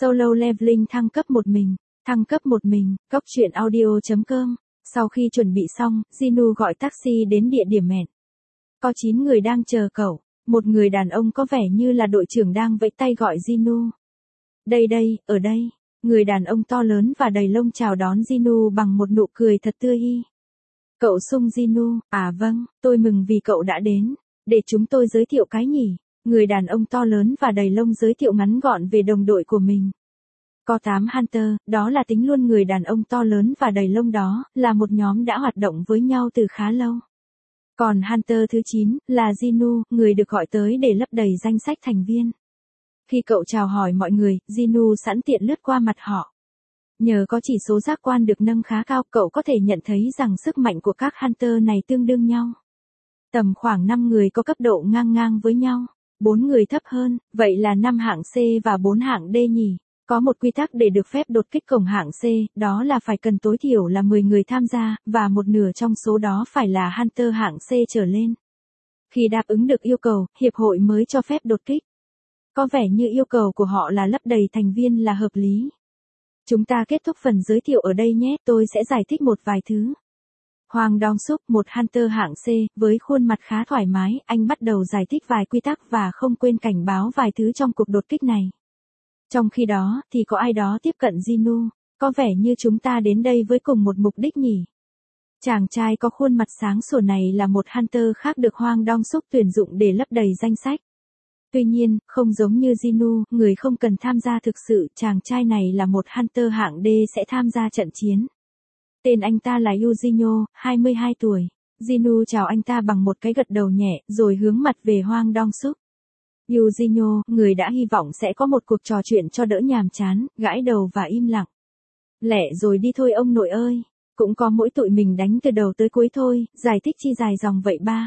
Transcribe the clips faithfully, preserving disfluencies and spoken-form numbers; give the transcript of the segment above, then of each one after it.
Solo Leveling thăng cấp một mình, thăng cấp một mình, Cốc truyện audio.com. Sau khi chuẩn bị xong, Jinu gọi taxi đến địa điểm hẹn. Có chín người đang chờ cậu, một người đàn ông có vẻ như là đội trưởng đang vẫy tay gọi Jinu. Đây đây, ở đây, người đàn ông to lớn và đầy lông chào đón Jinu bằng một nụ cười thật tươi hi. Cậu Sung Jinu, à vâng, tôi mừng vì cậu đã đến, để chúng tôi giới thiệu cái nhỉ. Người đàn ông to lớn và đầy lông giới thiệu ngắn gọn về đồng đội của mình. Có tám Hunter, đó là tính luôn người đàn ông to lớn và đầy lông đó, là một nhóm đã hoạt động với nhau từ khá lâu. Còn Hunter thứ chín, là Jinu, người được gọi tới để lấp đầy danh sách thành viên. Khi cậu chào hỏi mọi người, Jinu sẵn tiện lướt qua mặt họ. Nhờ có chỉ số giác quan được nâng khá cao, cậu có thể nhận thấy rằng sức mạnh của các Hunter này tương đương nhau. Tầm khoảng năm người có cấp độ ngang ngang với nhau. bốn người thấp hơn, vậy là năm hạng C và bốn hạng D nhỉ. Có một quy tắc để được phép đột kích cổng hạng C, đó là phải cần tối thiểu là mười người tham gia, và một nửa trong số đó phải là Hunter hạng C trở lên. Khi đáp ứng được yêu cầu, hiệp hội mới cho phép đột kích. Có vẻ như yêu cầu của họ là lấp đầy thành viên là hợp lý. Chúng ta kết thúc phần giới thiệu ở đây nhé, tôi sẽ giải thích một vài thứ. Hwang Dong-suk, một Hunter hạng C, với khuôn mặt khá thoải mái, anh bắt đầu giải thích vài quy tắc và không quên cảnh báo vài thứ trong cuộc đột kích này. Trong khi đó, thì có ai đó tiếp cận Jinu, có vẻ như chúng ta đến đây với cùng một mục đích nhỉ. Chàng trai có khuôn mặt sáng sủa này là một Hunter khác được Hwang Dong-suk tuyển dụng để lấp đầy danh sách. Tuy nhiên, không giống như Jinu, người không cần tham gia thực sự, chàng trai này là một Hunter hạng D sẽ tham gia trận chiến. Tên anh ta là Yujinho, hai mươi hai tuổi. Jinu chào anh ta bằng một cái gật đầu nhẹ, rồi hướng mặt về Hwang Dong-suk. Yujinho, người đã hy vọng sẽ có một cuộc trò chuyện cho đỡ nhàm chán, gãi đầu và im lặng. Lẹ rồi đi thôi ông nội ơi, cũng có mỗi tụi mình đánh từ đầu tới cuối thôi, giải thích chi dài dòng vậy ba.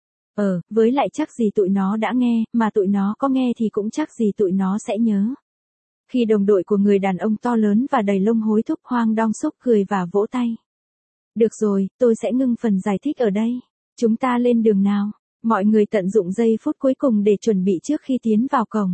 Ờ, với lại chắc gì tụi nó đã nghe, mà tụi nó có nghe thì cũng chắc gì tụi nó sẽ nhớ. Khi đồng đội của người đàn ông to lớn và đầy lông hối thúc, Hwang Dong-suk cười và vỗ tay. Được rồi, tôi sẽ ngưng phần giải thích ở đây. Chúng ta lên đường nào. Mọi người tận dụng giây phút cuối cùng để chuẩn bị trước khi tiến vào cổng.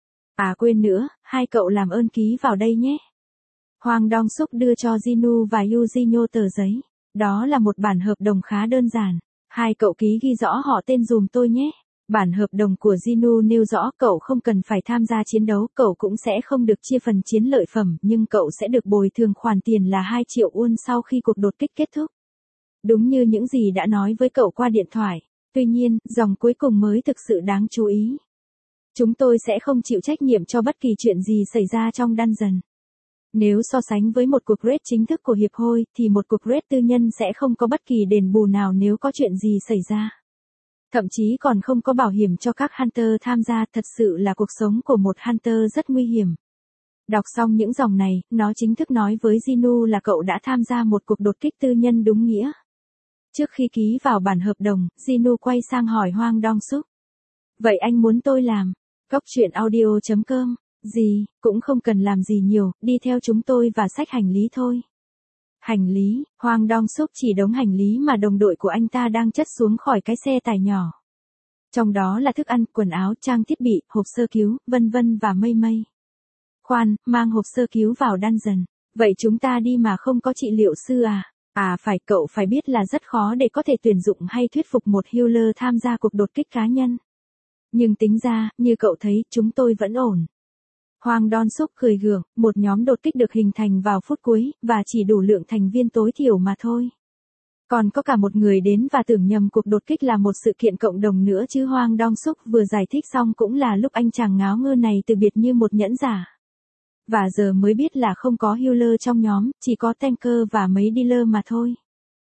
À quên nữa, hai cậu làm ơn ký vào đây nhé. Hwang Dong-suk đưa cho Jinu và Yujinho tờ giấy. Đó là một bản hợp đồng khá đơn giản. Hai cậu ký ghi rõ họ tên dùm tôi nhé. Bản hợp đồng của Jinu nêu rõ cậu không cần phải tham gia chiến đấu, cậu cũng sẽ không được chia phần chiến lợi phẩm, nhưng cậu sẽ được bồi thường khoản tiền là hai triệu won sau khi cuộc đột kích kết thúc. Đúng như những gì đã nói với cậu qua điện thoại. Tuy nhiên, dòng cuối cùng mới thực sự đáng chú ý. Chúng tôi sẽ không chịu trách nhiệm cho bất kỳ chuyện gì xảy ra trong dungeon. Nếu so sánh với một cuộc raid chính thức của hiệp hội, thì một cuộc raid tư nhân sẽ không có bất kỳ đền bù nào nếu có chuyện gì xảy ra. Thậm chí còn không có bảo hiểm cho các Hunter tham gia, thật sự là cuộc sống của một Hunter rất nguy hiểm. Đọc xong những dòng này, nó chính thức nói với Jinu là cậu đã tham gia một cuộc đột kích tư nhân đúng nghĩa. Trước khi ký vào bản hợp đồng, Jinu quay sang hỏi Hwang Dong-suk. Vậy anh muốn tôi làm? Cốc truyện audio.com. Gì, cũng không cần làm gì nhiều, đi theo chúng tôi và xách hành lý thôi. Hành lý, Hwang Dong-suk chỉ đống hành lý mà đồng đội của anh ta đang chất xuống khỏi cái xe tải nhỏ. Trong đó là thức ăn, quần áo, trang thiết bị, hộp sơ cứu, vân vân và mây mây. Khoan, mang hộp sơ cứu vào dungeon. Vậy chúng ta đi mà không có trị liệu sư à? À phải, cậu phải biết là rất khó để có thể tuyển dụng hay thuyết phục một healer tham gia cuộc đột kích cá nhân. Nhưng tính ra, như cậu thấy, chúng tôi vẫn ổn. Hwang Dong-suk cười gượng, một nhóm đột kích được hình thành vào phút cuối, và chỉ đủ lượng thành viên tối thiểu mà thôi. Còn có cả một người đến và tưởng nhầm cuộc đột kích là một sự kiện cộng đồng nữa chứ. Hwang Dong-suk vừa giải thích xong cũng là lúc anh chàng ngáo ngơ này từ biệt như một nhẫn giả. Và giờ mới biết là không có healer trong nhóm, chỉ có tanker và mấy dealer mà thôi.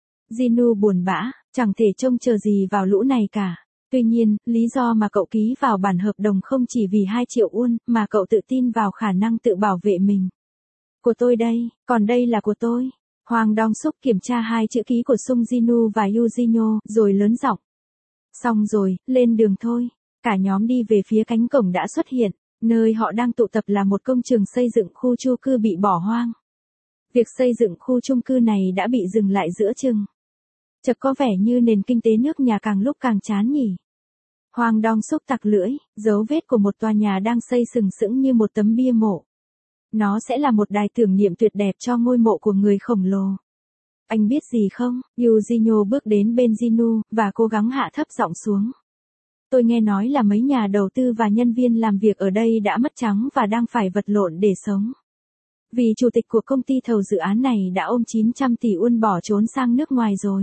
Jinu buồn bã, chẳng thể trông chờ gì vào lũ này cả. Tuy nhiên, lý do mà cậu ký vào bản hợp đồng không chỉ vì hai triệu won, mà cậu tự tin vào khả năng tự bảo vệ mình. Của tôi đây, còn đây là của tôi. Hwang Dong-suk kiểm tra hai chữ ký của Sung Jinu và Yujinho, rồi lớn giọng. Xong rồi, lên đường thôi. Cả nhóm đi về phía cánh cổng đã xuất hiện. Nơi họ đang tụ tập là một công trường xây dựng khu chung cư bị bỏ hoang. Việc xây dựng khu chung cư này đã bị dừng lại giữa chừng. Chợt có vẻ như nền kinh tế nước nhà càng lúc càng chán nhỉ. Hwang Dong-suk tặc lưỡi, dấu vết của một tòa nhà đang xây sừng sững như một tấm bia mộ. Nó sẽ là một đài tưởng niệm tuyệt đẹp cho ngôi mộ của người khổng lồ. Anh biết gì không? Eugenio bước đến bên Ginu, và cố gắng hạ thấp giọng xuống. Tôi nghe nói là mấy nhà đầu tư và nhân viên làm việc ở đây đã mất trắng và đang phải vật lộn để sống. Vì chủ tịch của công ty thầu dự án này đã ôm chín trăm tỷ won bỏ trốn sang nước ngoài rồi.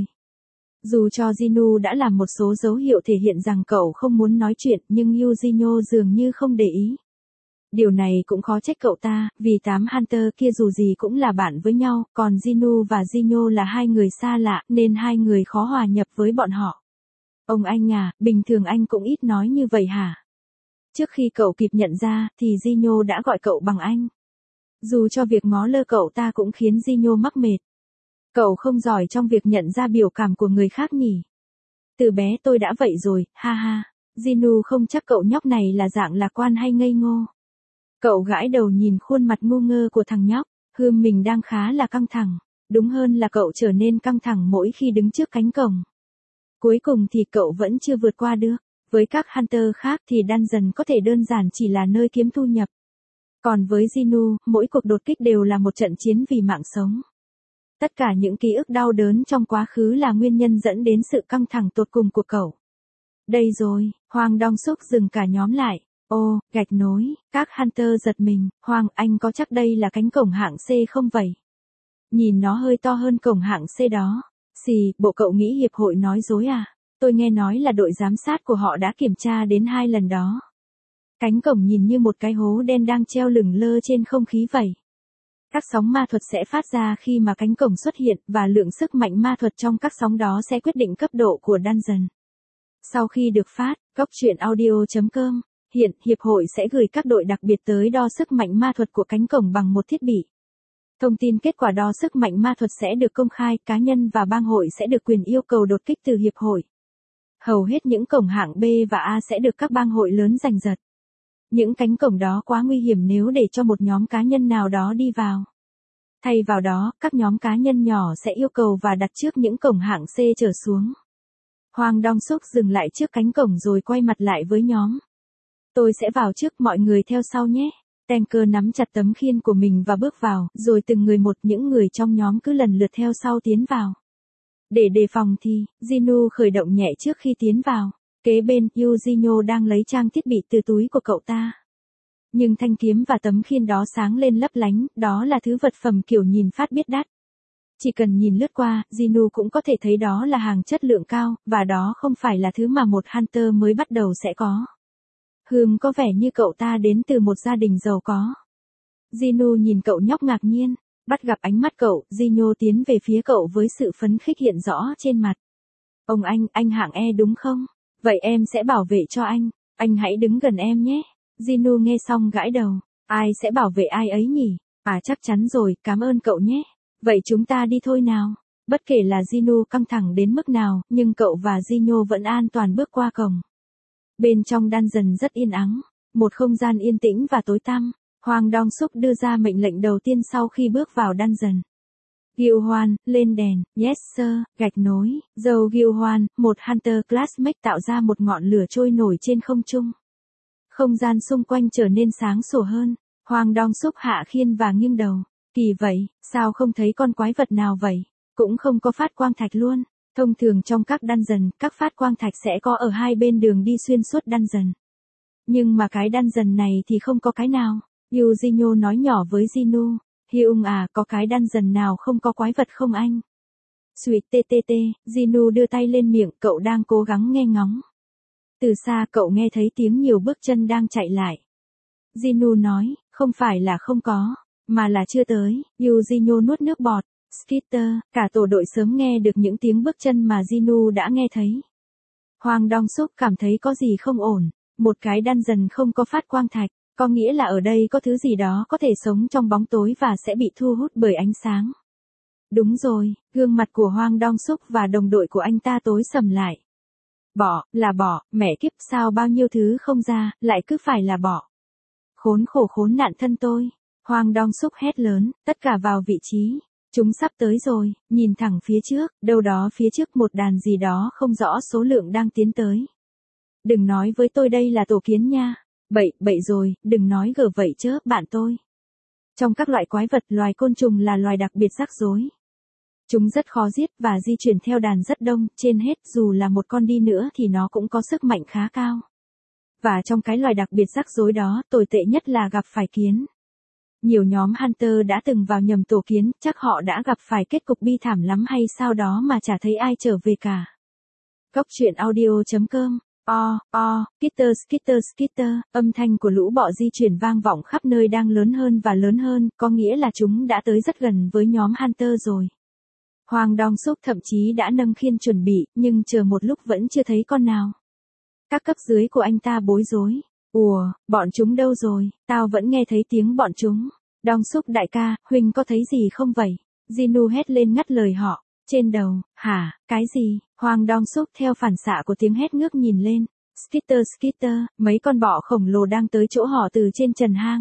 Dù cho Ginu đã làm một số dấu hiệu thể hiện rằng cậu không muốn nói chuyện, nhưng Eugenio dường như không để ý. Điều này cũng khó trách cậu ta, vì tám Hunter kia dù gì cũng là bạn với nhau, còn Ginu và Gino là hai người xa lạ, nên hai người khó hòa nhập với bọn họ. Ông anh à, bình thường anh cũng ít nói như vậy hả? Trước khi cậu kịp nhận ra, thì Gino đã gọi cậu bằng anh. Dù cho việc ngó lơ cậu ta cũng khiến Gino mắc mệt. Cậu không giỏi trong việc nhận ra biểu cảm của người khác nhỉ? Từ bé tôi đã vậy rồi, ha ha. Gino không chắc cậu nhóc này là dạng lạc quan hay ngây ngô. Cậu gãi đầu nhìn khuôn mặt ngu ngơ của thằng nhóc, hươm mình đang khá là căng thẳng. Đúng hơn là cậu trở nên căng thẳng mỗi khi đứng trước cánh cổng. Cuối cùng thì cậu vẫn chưa vượt qua được. Với các Hunter khác thì Dungeon có thể đơn giản chỉ là nơi kiếm thu nhập. Còn với Ginu, mỗi cuộc đột kích đều là một trận chiến vì mạng sống. Tất cả những ký ức đau đớn trong quá khứ là nguyên nhân dẫn đến sự căng thẳng tột cùng của cậu. Đây rồi, Hoàng Dong Suk dừng cả nhóm lại. Ô, gạch nối, các Hunter giật mình. Hoàng, anh có chắc đây là cánh cổng hạng C không vậy? Nhìn nó hơi to hơn cổng hạng C đó. Xì, bộ cậu nghĩ hiệp hội nói dối à? Tôi nghe nói là đội giám sát của họ đã kiểm tra đến hai lần đó. Cánh cổng nhìn như một cái hố đen đang treo lửng lơ trên không khí vậy. Các sóng ma thuật sẽ phát ra khi mà cánh cổng xuất hiện, và lượng sức mạnh ma thuật trong các sóng đó sẽ quyết định cấp độ của Dungeon. Sau khi được phát, góc truyện audio chấm com, hiện, hiệp hội sẽ gửi các đội đặc biệt tới đo sức mạnh ma thuật của cánh cổng bằng một thiết bị. Thông tin kết quả đo sức mạnh ma thuật sẽ được công khai, cá nhân và bang hội sẽ được quyền yêu cầu đột kích từ hiệp hội. Hầu hết những cổng hạng B và A sẽ được các bang hội lớn giành giật. Những cánh cổng đó quá nguy hiểm nếu để cho một nhóm cá nhân nào đó đi vào. Thay vào đó, các nhóm cá nhân nhỏ sẽ yêu cầu và đặt trước những cổng hạng C trở xuống. Hoàng Dong Suk dừng lại trước cánh cổng rồi quay mặt lại với nhóm. Tôi sẽ vào trước, mọi người theo sau nhé. Tanker nắm chặt tấm khiên của mình và bước vào, rồi từng người một những người trong nhóm cứ lần lượt theo sau tiến vào. Để đề phòng thì, Ginu khởi động nhẹ trước khi tiến vào. Kế bên, Eugenio đang lấy trang thiết bị từ túi của cậu ta. Nhưng thanh kiếm và tấm khiên đó sáng lên lấp lánh, đó là thứ vật phẩm kiểu nhìn phát biết đắt. Chỉ cần nhìn lướt qua, Ginu cũng có thể thấy đó là hàng chất lượng cao, và đó không phải là thứ mà một Hunter mới bắt đầu sẽ có. Hừm, có vẻ như cậu ta đến từ một gia đình giàu có. Ginu nhìn cậu nhóc ngạc nhiên, bắt gặp ánh mắt cậu, Gino tiến về phía cậu với sự phấn khích hiện rõ trên mặt. Ông anh, anh hạng E đúng không? Vậy em sẽ bảo vệ cho anh, anh hãy đứng gần em nhé. Ginu nghe xong gãi đầu, ai sẽ bảo vệ ai ấy nhỉ? À chắc chắn rồi, cảm ơn cậu nhé. Vậy chúng ta đi thôi nào. Bất kể là Ginu căng thẳng đến mức nào, nhưng cậu và Gino vẫn an toàn bước qua cổng. Bên trong Dungeon rất yên ắng, một không gian yên tĩnh và tối tăm. Hoàng Dong Suk đưa ra mệnh lệnh đầu tiên sau khi bước vào Dungeon. Gil Hoan, lên đèn, yes sir, gạch nối, dầu Gil Hoan, một Hunter classmate tạo ra một ngọn lửa trôi nổi trên không trung. Không gian xung quanh trở nên sáng sủa hơn, Hoàng Dong Suk hạ khiên và nghiêng đầu. Kỳ vậy, sao không thấy con quái vật nào vậy? Cũng không có phát quang thạch luôn. Thông thường trong các dungeon, các phát quang thạch sẽ có ở hai bên đường đi xuyên suốt dungeon. Nhưng mà cái dungeon này thì không có cái nào. Eugenio nói nhỏ với Ginu. Hyung à, có cái dungeon nào không có quái vật không anh? Sweet ttt, Ginu đưa tay lên miệng, cậu đang cố gắng nghe ngóng. Từ xa cậu nghe thấy tiếng nhiều bước chân đang chạy lại. Ginu nói, không phải là không có, mà là chưa tới. Eugenio nuốt nước bọt. Skitter, cả tổ đội sớm nghe được những tiếng bước chân mà Ginu đã nghe thấy. Hoàng Dong Suk cảm thấy có gì không ổn. Một cái dungeon không có phát quang thạch, có nghĩa là ở đây có thứ gì đó có thể sống trong bóng tối và sẽ bị thu hút bởi ánh sáng. Đúng rồi, gương mặt của Hoàng Dong Suk và đồng đội của anh ta tối sầm lại. Bỏ, là bỏ, mẹ kiếp sao bao nhiêu thứ không ra, lại cứ phải là bỏ. Khốn khổ khốn nạn thân tôi. Hoàng Dong Suk hét lớn, tất cả vào vị trí. Chúng sắp tới rồi, nhìn thẳng phía trước, đâu đó phía trước một đàn gì đó không rõ số lượng đang tiến tới. Đừng nói với tôi đây là tổ kiến nha. Bậy, bậy rồi, đừng nói gở vậy chớ, bạn tôi. Trong các loại quái vật, loài côn trùng là loài đặc biệt rắc rối. Chúng rất khó giết và di chuyển theo đàn rất đông, trên hết dù là một con đi nữa thì nó cũng có sức mạnh khá cao. Và trong cái loài đặc biệt rắc rối đó, tồi tệ nhất là gặp phải kiến. Nhiều nhóm Hunter đã từng vào nhầm tổ kiến, chắc họ đã gặp phải kết cục bi thảm lắm hay sao đó mà chả thấy ai trở về cả. Cốc truyện audio chấm com. O, o, skitter skitter skitter, âm thanh của lũ bọ di chuyển vang vọng khắp nơi đang lớn hơn và lớn hơn, có nghĩa là chúng đã tới rất gần với nhóm Hunter rồi. Hoàng Dong Suk thậm chí đã nâng khiên chuẩn bị, nhưng chờ một lúc vẫn chưa thấy con nào. Các cấp dưới của anh ta bối rối. Ủa, bọn chúng đâu rồi, tao vẫn nghe thấy tiếng bọn chúng. Dong Suk đại ca, huynh có thấy gì không vậy? Jinu hét lên ngắt lời họ. Trên đầu, hả, cái gì? Hoàng Dong Suk theo phản xạ của tiếng hét ngước nhìn lên. Skitter Skitter, mấy con bọ khổng lồ đang tới chỗ họ từ trên trần hang.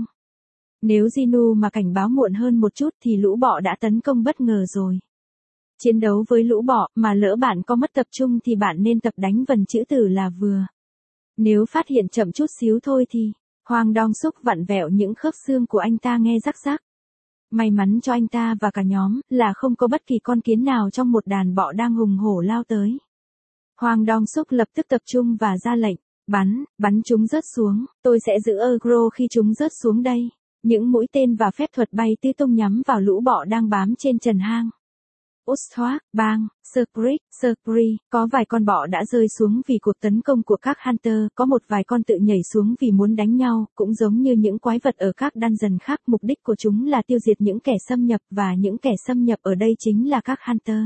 Nếu Jinu mà cảnh báo muộn hơn một chút thì lũ bọ đã tấn công bất ngờ rồi. Chiến đấu với lũ bọ mà lỡ bạn có mất tập trung thì bạn nên tập đánh vần chữ từ là vừa. Nếu phát hiện chậm chút xíu thôi thì, Hoàng Dong Suk vặn vẹo những khớp xương của anh ta nghe rắc rắc. May mắn cho anh ta và cả nhóm là không có bất kỳ con kiến nào trong một đàn bọ đang hùng hổ lao tới. Hoàng Dong Suk lập tức tập trung và ra lệnh, bắn, bắn chúng rớt xuống, tôi sẽ giữ aggro khi chúng rớt xuống đây. Những mũi tên và phép thuật bay tứ tung nhắm vào lũ bọ đang bám trên trần hang. Út thoát, bang, Screech, Screech, có vài con bọ đã rơi xuống vì cuộc tấn công của các Hunter, có một vài con tự nhảy xuống vì muốn đánh nhau, cũng giống như những quái vật ở các dungeon khác, mục đích của chúng là tiêu diệt những kẻ xâm nhập và những kẻ xâm nhập ở đây chính là các Hunter.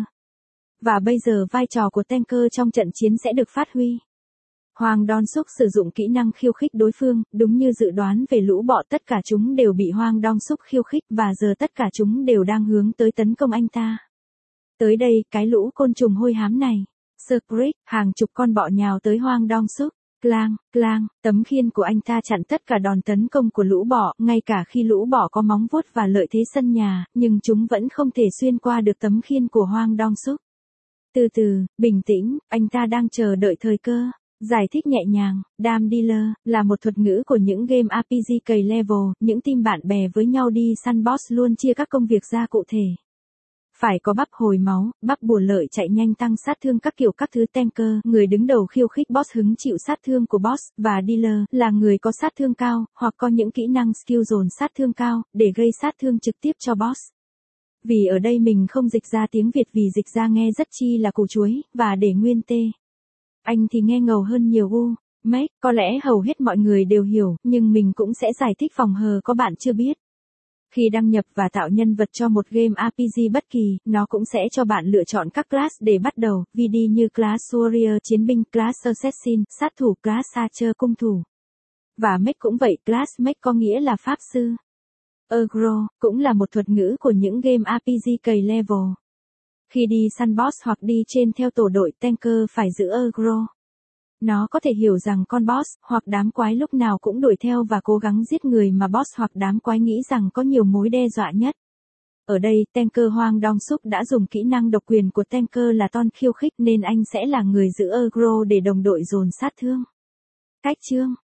Và bây giờ vai trò của tanker trong trận chiến sẽ được phát huy. Hoàng Dong Suk sử dụng kỹ năng khiêu khích đối phương, đúng như dự đoán về lũ bọ tất cả chúng đều bị Hoàng Dong Suk khiêu khích và giờ tất cả chúng đều đang hướng tới tấn công anh ta. Tới đây, cái lũ côn trùng hôi hám này. Screech, hàng chục con bọ nhào tới Hoàng Dong Suk. Clang, clang, tấm khiên của anh ta chặn tất cả đòn tấn công của lũ bọ, ngay cả khi lũ bọ có móng vuốt và lợi thế sân nhà, nhưng chúng vẫn không thể xuyên qua được tấm khiên của Hoàng Dong Suk. Từ từ, bình tĩnh, anh ta đang chờ đợi thời cơ. Giải thích nhẹ nhàng, Damn Dealer, là một thuật ngữ của những game rờ pê giê cày level, những team bạn bè với nhau đi săn boss luôn chia các công việc ra cụ thể. Phải có bắp hồi máu, bắp bùa lợi chạy nhanh tăng sát thương các kiểu các thứ tanker, người đứng đầu khiêu khích boss hứng chịu sát thương của boss, và dealer là người có sát thương cao, hoặc có những kỹ năng skill dồn sát thương cao, để gây sát thương trực tiếp cho boss. Vì ở đây mình không dịch ra tiếng Việt vì dịch ra nghe rất chi là củ chuối, và để nguyên tê. Anh thì nghe ngầu hơn nhiều u. Make, có lẽ hầu hết mọi người đều hiểu, nhưng mình cũng sẽ giải thích phòng hờ có bạn chưa biết. Khi đăng nhập và tạo nhân vật cho một game rờ pê giê bất kỳ, nó cũng sẽ cho bạn lựa chọn các class để bắt đầu, vê đê như class warrior chiến binh, class assassin, sát thủ, class archer cung thủ. Và mech cũng vậy, class mech có nghĩa là pháp sư. Aggro, cũng là một thuật ngữ của những game rờ pê giê cày level. Khi đi săn boss hoặc đi trên theo tổ đội, tanker phải giữ aggro. Nó có thể hiểu rằng con boss hoặc đám quái lúc nào cũng đuổi theo và cố gắng giết người mà boss hoặc đám quái nghĩ rằng có nhiều mối đe dọa nhất. Ở đây, tanker Hoàng Dong Suk đã dùng kỹ năng độc quyền của tanker là ton khiêu khích nên anh sẽ là người giữ aggro để đồng đội dồn sát thương. Cách chương